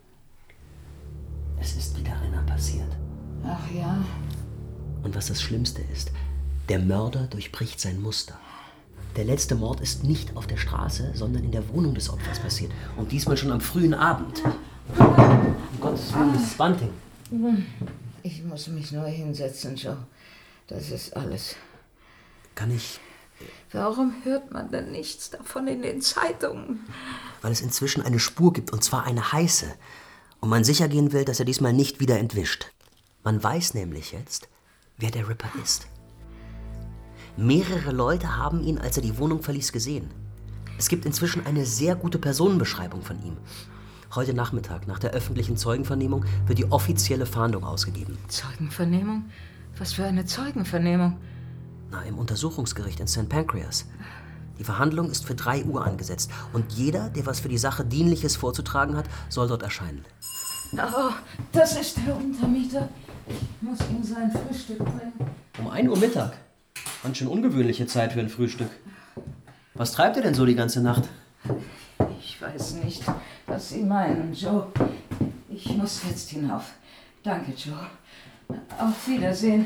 Es ist wieder einer passiert. Ach ja. Und was das Schlimmste ist, der Mörder durchbricht sein Muster. Der letzte Mord ist nicht auf der Straße, sondern in der Wohnung des Opfers passiert. Und diesmal schon am frühen Abend. Um Gottes Willen, Mrs. Bunting. Ich muss mich nur hinsetzen, Joe. Das ist alles. Kann ich... Warum hört man denn nichts davon in den Zeitungen? Weil es inzwischen eine Spur gibt, und zwar eine heiße. Und man sicher gehen will, dass er diesmal nicht wieder entwischt. Man weiß nämlich jetzt, wer der Ripper ist. Mehrere Leute haben ihn, als er die Wohnung verließ, gesehen. Es gibt inzwischen eine sehr gute Personenbeschreibung von ihm. Heute Nachmittag, nach der öffentlichen Zeugenvernehmung, wird die offizielle Fahndung ausgegeben. Zeugenvernehmung? Was für eine Zeugenvernehmung? Na, im Untersuchungsgericht in St. Pancras. Die Verhandlung ist für 3 Uhr angesetzt. Und jeder, der was für die Sache Dienliches vorzutragen hat, soll dort erscheinen. Oh, das ist der Untermieter. Ich muss ihm sein Frühstück bringen. Um 1 Uhr Mittag. Ganz schön ungewöhnliche Zeit für ein Frühstück. Was treibt er denn so die ganze Nacht? Ich weiß nicht, was Sie meinen, Joe. Ich muss jetzt hinauf. Danke, Joe. Auf Wiedersehen.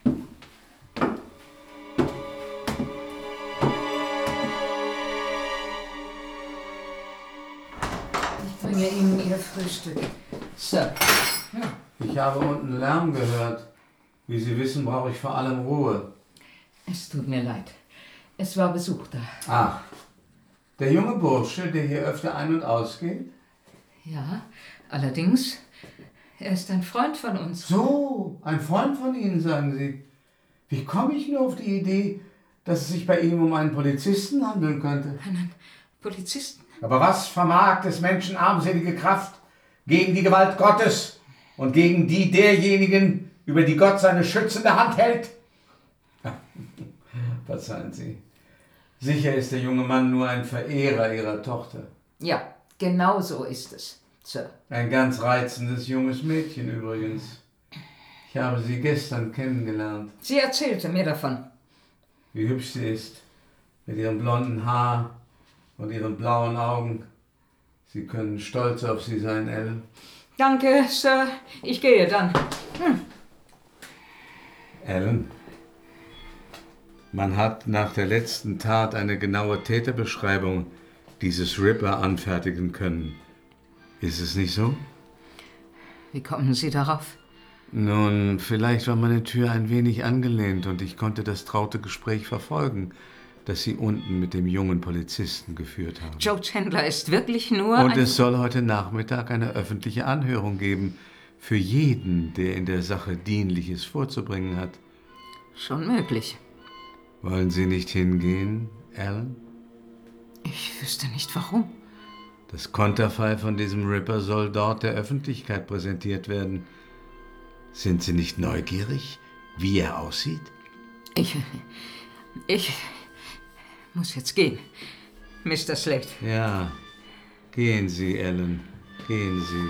Ich bringe Ihnen Ihr Frühstück. Sir. Ich habe unten Lärm gehört. Wie Sie wissen, brauche ich vor allem Ruhe. Es tut mir leid. Es war Besuch da. Ach, der junge Bursche, der hier öfter ein- und ausgeht? Ja, allerdings, er ist ein Freund von uns. So, ein Freund von Ihnen, sagen Sie. Wie komme ich nur auf die Idee, dass es sich bei ihm um einen Polizisten handeln könnte? Einen Polizisten? Aber was vermag des Menschen armselige Kraft gegen die Gewalt Gottes und gegen die derjenigen, über die Gott seine schützende Hand hält? Verzeihen Sie. Sicher ist der junge Mann nur ein Verehrer Ihrer Tochter. Ja, genau so ist es, Sir. Ein ganz reizendes junges Mädchen übrigens. Ich habe sie gestern kennengelernt. Sie erzählte mir davon. Wie hübsch sie ist, mit ihrem blonden Haar und ihren blauen Augen. Sie können stolz auf sie sein, Elle. Danke, Sir. Ich gehe dann. Alan, man hat nach der letzten Tat eine genaue Täterbeschreibung dieses Ripper anfertigen können. Ist es nicht so? Wie kommen Sie darauf? Nun, vielleicht war meine Tür ein wenig angelehnt und ich konnte das traute Gespräch verfolgen, das Sie unten mit dem jungen Polizisten geführt haben. Joe Chandler ist wirklich nur Und es soll heute Nachmittag eine öffentliche Anhörung geben für jeden, der in der Sache Dienliches vorzubringen hat. Schon möglich. Wollen Sie nicht hingehen, Alan? Ich wüsste nicht, warum. Das Konterfei von diesem Ripper soll dort der Öffentlichkeit präsentiert werden. Sind Sie nicht neugierig, wie er aussieht? Ich muss jetzt gehen, Mr. Slade. Ja, gehen Sie, Alan, gehen Sie.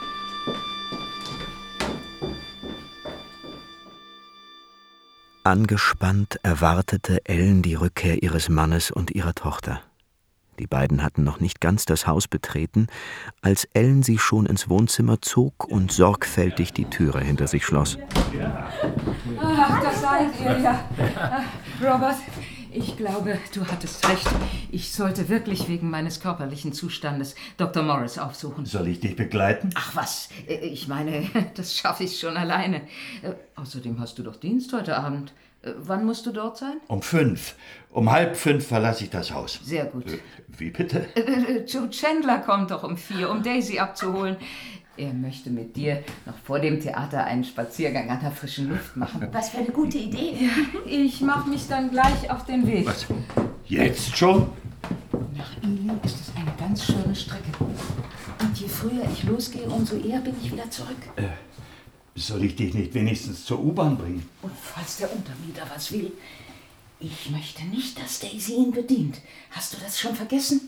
Angespannt erwartete Ellen die Rückkehr ihres Mannes und ihrer Tochter. Die beiden hatten noch nicht ganz das Haus betreten, als Ellen sie schon ins Wohnzimmer zog und sorgfältig die Türe hinter sich schloss. Ach, das seid ihr ja. Robert, ich glaube, du hattest recht. Ich sollte wirklich wegen meines körperlichen Zustandes Dr. Morris aufsuchen. Soll ich dich begleiten? Ach was, ich meine, das schaffe ich schon alleine. Außerdem hast du doch Dienst heute Abend. Wann musst du dort sein? Um 5. Um 4:30 verlasse ich das Haus. Sehr gut. Wie bitte? Joe Chandler kommt doch um 4, um Daisy abzuholen. Er möchte mit dir noch vor dem Theater einen Spaziergang an der frischen Luft machen. Was für eine gute Idee. Ja, ich mache mich dann gleich auf den Weg. Was? Jetzt schon? Nach Ealing ist es eine ganz schöne Strecke. Und je früher ich losgehe, umso eher bin ich wieder zurück. Soll ich dich nicht wenigstens zur U-Bahn bringen? Und falls der Untermieter was will, ich möchte nicht, dass Daisy ihn bedient. Hast du das schon vergessen?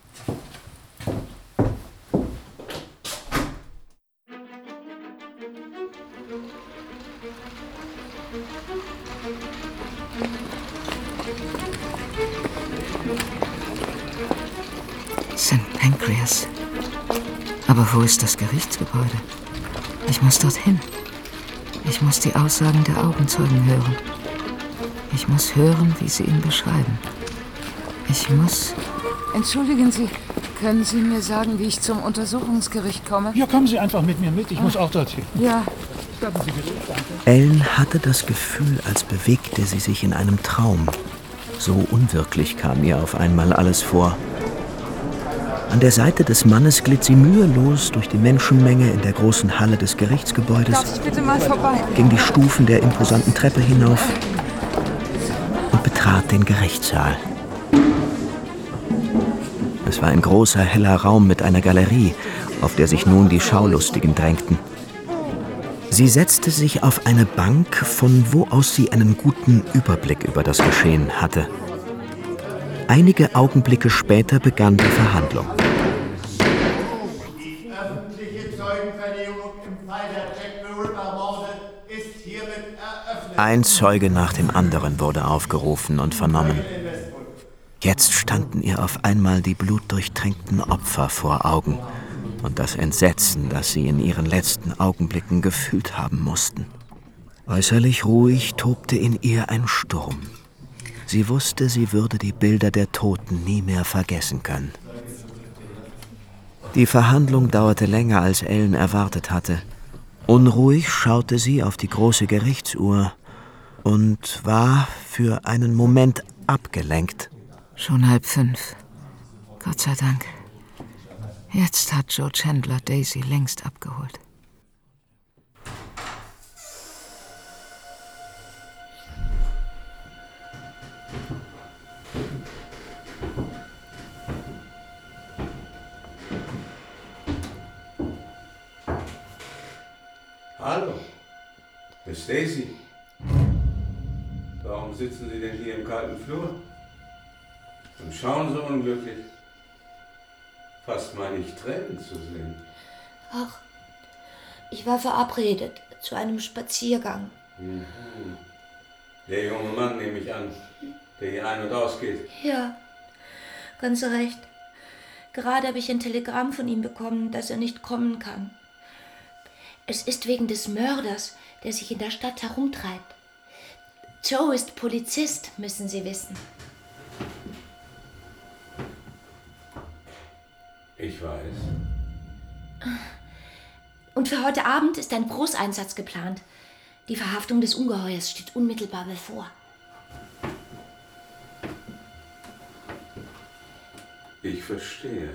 St. Pancras. Aber wo ist das Gerichtsgebäude? Ich muss dorthin. Ich muss die Aussagen der Augenzeugen hören. Ich muss hören, wie sie ihn beschreiben. Ich muss... Entschuldigen Sie, können Sie mir sagen, wie ich zum Untersuchungsgericht komme? Ja, kommen Sie einfach mit mir mit. Ich muss auch dorthin. Ja. Starten Sie bitte. Danke. Ellen hatte das Gefühl, als bewegte sie sich in einem Traum. So unwirklich kam ihr auf einmal alles vor. An der Seite des Mannes glitt sie mühelos durch die Menschenmenge in der großen Halle des Gerichtsgebäudes, Darf ich bitte mal vorbei? ging die Stufen der imposanten Treppe hinauf und betrat den Gerichtssaal. Es war ein großer, heller Raum mit einer Galerie, auf der sich nun die Schaulustigen drängten. Sie setzte sich auf eine Bank, von wo aus sie einen guten Überblick über das Geschehen hatte. Einige Augenblicke später begann die Verhandlung. Die öffentliche Zeugenvernehmung im Fall der Jack the Ripper-Morde ist hiermit eröffnet. Ein Zeuge nach dem anderen wurde aufgerufen und vernommen. Jetzt standen ihr auf einmal die blutdurchtränkten Opfer vor Augen und das Entsetzen, das sie in ihren letzten Augenblicken gefühlt haben mussten. Äußerlich ruhig tobte in ihr ein Sturm. Sie wusste, sie würde die Bilder der Toten nie mehr vergessen können. Die Verhandlung dauerte länger, als Ellen erwartet hatte. Unruhig schaute sie auf die große Gerichtsuhr und war für einen Moment abgelenkt. Schon 4:30. Gott sei Dank. Jetzt hat Joe Chandler Daisy längst abgeholt. Hallo, Miss Daisy. Warum sitzen Sie denn hier im kalten Flur? Und schauen so unglücklich. Fast meine ich Tränen zu sehen. Ach, ich war verabredet zu einem Spaziergang. Mhm. Der junge Mann, nehme ich an, der hier ein- und ausgeht. Ja, ganz recht. Gerade habe ich ein Telegramm von ihm bekommen, dass er nicht kommen kann. Es ist wegen des Mörders, der sich in der Stadt herumtreibt. Joe ist Polizist, müssen Sie wissen. Ich weiß. Und für heute Abend ist ein Großeinsatz geplant. Die Verhaftung des Ungeheuers steht unmittelbar bevor. Ich verstehe.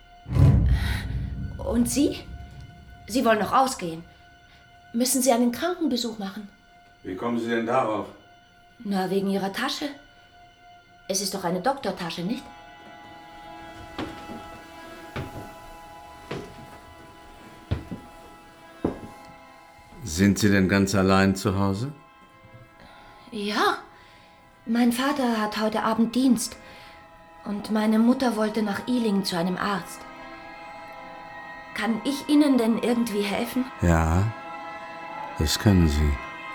Und Sie? Sie wollen noch ausgehen. Müssen Sie einen Krankenbesuch machen? Wie kommen Sie denn darauf? Na, wegen Ihrer Tasche. Es ist doch eine Doktortasche, nicht? Sind Sie denn ganz allein zu Hause? Ja. Mein Vater hat heute Abend Dienst. Und meine Mutter wollte nach Ealing zu einem Arzt. Kann ich Ihnen denn irgendwie helfen? Ja, das können Sie.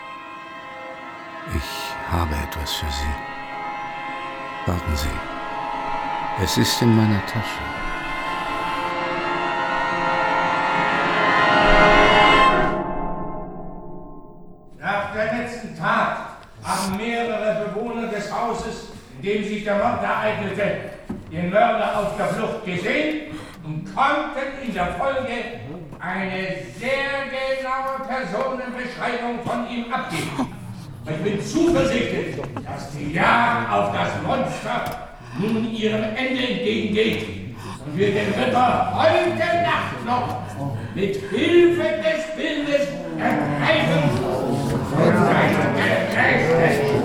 Ich habe etwas für Sie. Warten Sie. Es ist in meiner Tasche. Nach der letzten Tat haben mehrere Bewohner des Hauses, in dem sich der Mord ereignete, den Mörder auf der Flucht gesehen und konnten in der Folge eine sehr genaue Personenbeschreibung von ihm abgeben. Ich bin zuversichtlich, dass die Jagd auf das Monster nun ihrem Ende entgegengeht und wir den Ritter heute Nacht noch mit Hilfe des Bildes ergreifen und seine gerechte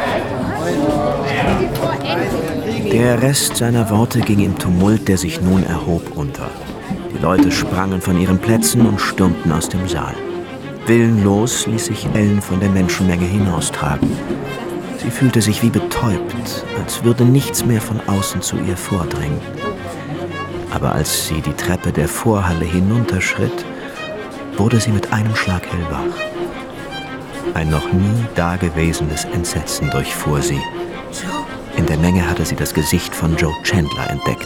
Strafe. Der Rest seiner Worte ging im Tumult, der sich nun erhob, unter. Die Leute sprangen von ihren Plätzen und stürmten aus dem Saal. Willenlos ließ sich Ellen von der Menschenmenge hinaustragen. Sie fühlte sich wie betäubt, als würde nichts mehr von außen zu ihr vordringen. Aber als sie die Treppe der Vorhalle hinunterschritt, wurde sie mit einem Schlag hellwach. Ein noch nie dagewesenes Entsetzen durchfuhr sie. In der Menge hatte sie das Gesicht von Joe Chandler entdeckt.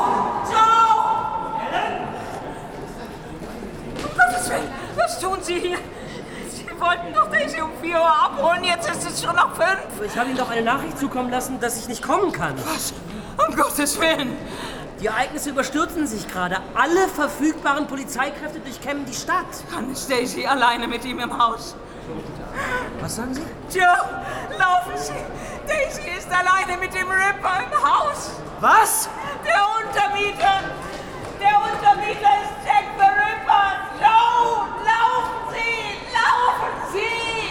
Was tun Sie hier? Sie wollten doch Daisy um 4 Uhr abholen, jetzt ist es schon noch 5. Ich habe Ihnen doch eine Nachricht zukommen lassen, dass ich nicht kommen kann. Was? Um Gottes Willen! Die Ereignisse überstürzen sich gerade. Alle verfügbaren Polizeikräfte durchkämmen die Stadt. Dann ist Daisy alleine mit ihm im Haus. Was sagen Sie? Joe, laufen Sie! Daisy ist alleine mit dem Ripper im Haus. Was? Der Untermieter! Der Untermieter ist Jack the Ripper! Joe, laufen Sie! Laufen Sie!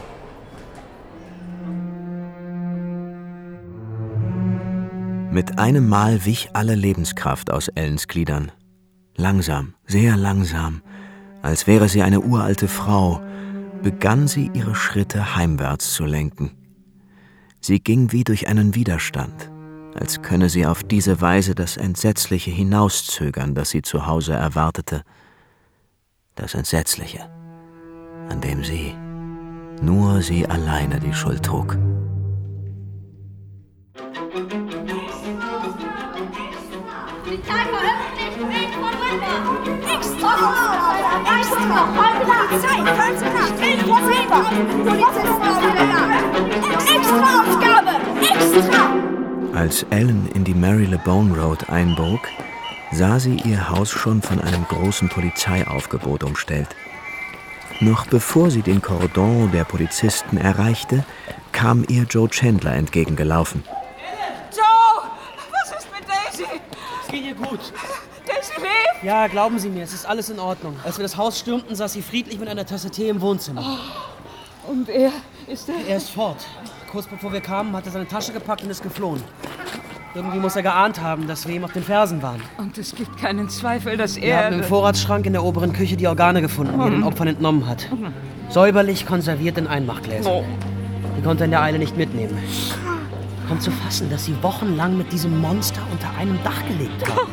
Mit einem Mal wich alle Lebenskraft aus Ellens Gliedern. Langsam, sehr langsam, als wäre sie eine uralte Frau, begann sie ihre Schritte heimwärts zu lenken. Sie ging wie durch einen Widerstand, als könne sie auf diese Weise das Entsetzliche hinauszögern, das sie zu Hause erwartete. Das Entsetzliche, an dem sie, nur sie alleine die Schuld trug. Polizei veröffentlicht Bild von Ripper. Extra! Polizei veröffentlicht Bild von Ripper. Polizisten auf der Jagd. Extra-Ausgabe! Extra! Als Ellen in die Marylebone Road einbog, sah sie ihr Haus schon von einem großen Polizeiaufgebot umstellt. Noch bevor sie den Kordon der Polizisten erreichte, kam ihr Joe Chandler entgegengelaufen. Joe! Was ist mit Daisy? Es geht ihr gut. Daisy lebt? Ja, glauben Sie mir, es ist alles in Ordnung. Als wir das Haus stürmten, saß sie friedlich mit einer Tasse Tee im Wohnzimmer. Oh. Und er? Ist er? Er ist fort. Kurz bevor wir kamen, hat er seine Tasche gepackt und ist geflohen. Irgendwie muss er geahnt haben, dass wir ihm auf den Fersen waren. Und es gibt keinen Zweifel, dass Wir haben im Vorratsschrank in der oberen Küche die Organe gefunden, die er den Opfern entnommen hat. Säuberlich konserviert in Einmachgläsern. Oh. Die konnte er in der Eile nicht mitnehmen. Kaum zu fassen, dass sie wochenlang mit diesem Monster unter einem Dach gelebt haben.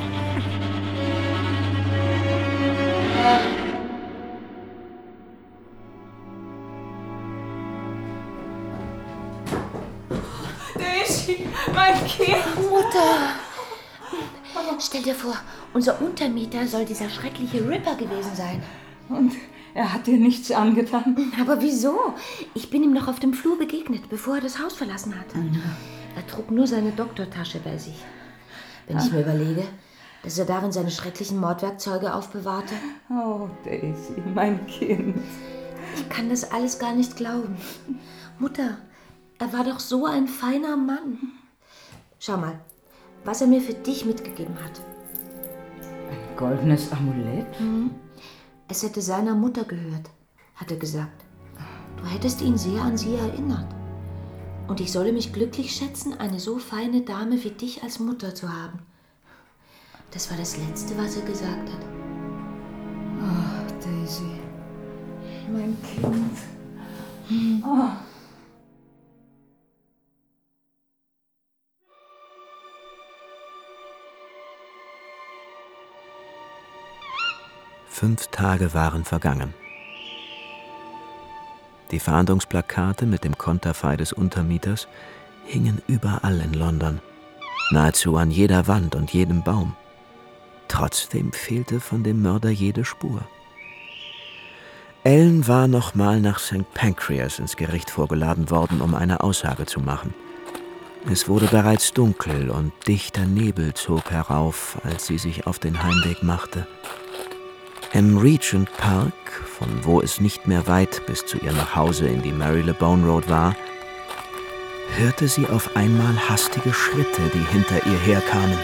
Daisy, mein Kind! Mutter! Stell dir vor, unser Untermieter soll dieser schreckliche Ripper gewesen sein. Und er hat dir nichts angetan? Aber wieso? Ich bin ihm noch auf dem Flur begegnet, bevor er das Haus verlassen hat. Er trug nur seine Doktortasche bei sich. Wenn ich mir überlege, dass er darin seine schrecklichen Mordwerkzeuge aufbewahrte. Oh, Daisy, mein Kind. Ich kann das alles gar nicht glauben. Mutter, er war doch so ein feiner Mann. Schau mal, was er mir für dich mitgegeben hat. Ein goldenes Amulett? Es hätte seiner Mutter gehört, hat er gesagt. Du hättest ihn sehr an sie erinnert. Und ich solle mich glücklich schätzen, eine so feine Dame wie dich als Mutter zu haben. Das war das Letzte, was er gesagt hat. Ach, Daisy, mein Kind. Oh. Fünf Tage waren vergangen. Die Fahndungsplakate mit dem Konterfei des Untermieters hingen überall in London, nahezu an jeder Wand und jedem Baum. Trotzdem fehlte von dem Mörder jede Spur. Ellen war nochmal nach St. Pancras ins Gericht vorgeladen worden, um eine Aussage zu machen. Es wurde bereits dunkel und dichter Nebel zog herauf, als sie sich auf den Heimweg machte. Im Regent Park, von wo es nicht mehr weit bis zu ihr Nachhause in die Marylebone Road war, hörte sie auf einmal hastige Schritte, die hinter ihr herkamen.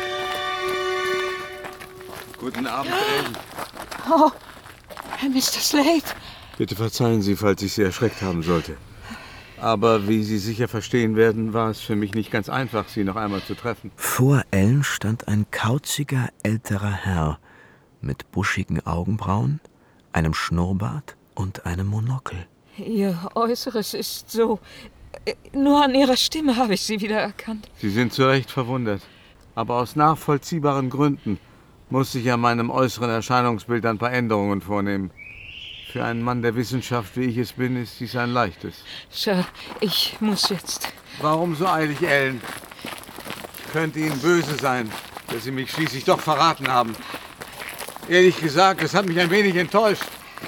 Guten Abend, Ellen. Oh, Herr Mr. Slade. Bitte verzeihen Sie, falls ich Sie erschreckt haben sollte. Aber wie Sie sicher verstehen werden, war es für mich nicht ganz einfach, Sie noch einmal zu treffen. Vor Ellen stand ein kauziger, älterer Herr mit buschigen Augenbrauen, einem Schnurrbart und einem Monokel. Ihr Äußeres ist so... Nur an Ihrer Stimme habe ich Sie wiedererkannt. Sie sind zu Recht verwundert. Aber aus nachvollziehbaren Gründen muss ich an meinem äußeren Erscheinungsbild ein paar Änderungen vornehmen. Für einen Mann der Wissenschaft, wie ich es bin, ist dies ein leichtes. Sir, ich muss jetzt... Warum so eilig, Ellen? Ich könnte Ihnen böse sein, dass Sie mich schließlich doch verraten haben. Ehrlich gesagt, es hat mich ein wenig enttäuscht.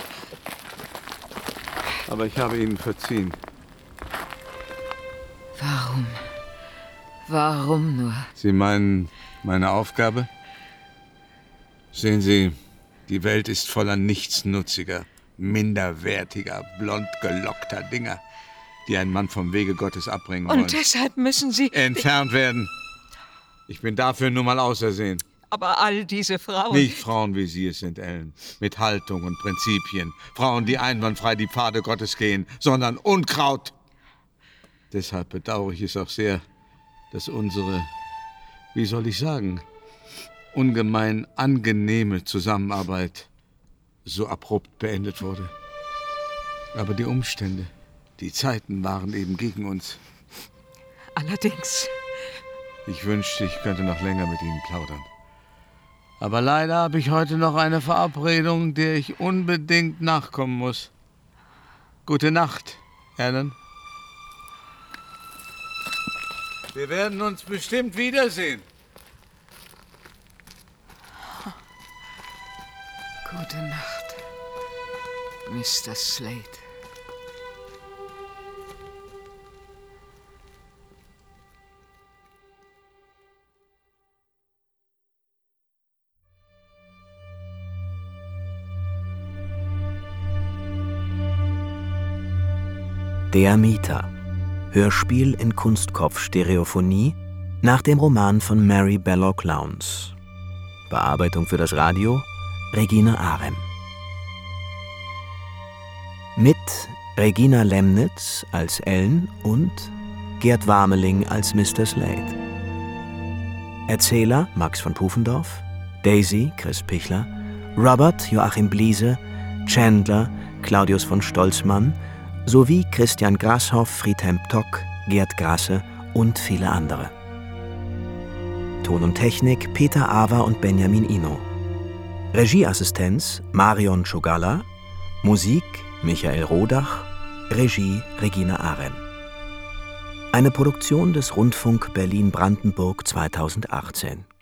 Aber ich habe Ihnen verziehen. Warum? Warum nur? Sie meinen meine Aufgabe? Sehen Sie, die Welt ist voller nichtsnutziger, minderwertiger, blond gelockter Dinger, die einen Mann vom Wege Gottes abbringen wollen. Und deshalb müssen Sie... entfernt werden. Ich bin dafür nun mal ausersehen. Aber all diese Frauen... Nicht Frauen, wie Sie es sind, Ellen. Mit Haltung und Prinzipien. Frauen, die einwandfrei die Pfade Gottes gehen, sondern Unkraut. Deshalb bedauere ich es auch sehr, dass unsere, wie soll ich sagen, ungemein angenehme Zusammenarbeit so abrupt beendet wurde. Aber die Umstände, die Zeiten waren eben gegen uns. Allerdings. Ich wünschte, ich könnte noch länger mit Ihnen plaudern. Aber leider habe ich heute noch eine Verabredung, der ich unbedingt nachkommen muss. Gute Nacht, Alan. Wir werden uns bestimmt wiedersehen. Gute Nacht, Mr. Slade. Der Mieter. Hörspiel in Kunstkopf-Stereophonie nach dem Roman von Mary Belloc Lowndes. Bearbeitung für das Radio Regina Arem. Mit Regina Lemnitz als Ellen und Gerd Warmeling als Mr. Slade. Erzähler Max von Pufendorf, Daisy Chris Pichler, Robert Joachim Bliese, Chandler Claudius von Stolzmann sowie Christian Grashoff, Friedhelm Tock, Gerd Grasse und viele andere. Ton und Technik Peter Awer und Benjamin Ino. Regieassistenz Marion Schogalla. Musik Michael Rodach. Regie Regina Arem. Eine Produktion des Rundfunk Berlin-Brandenburg 2018.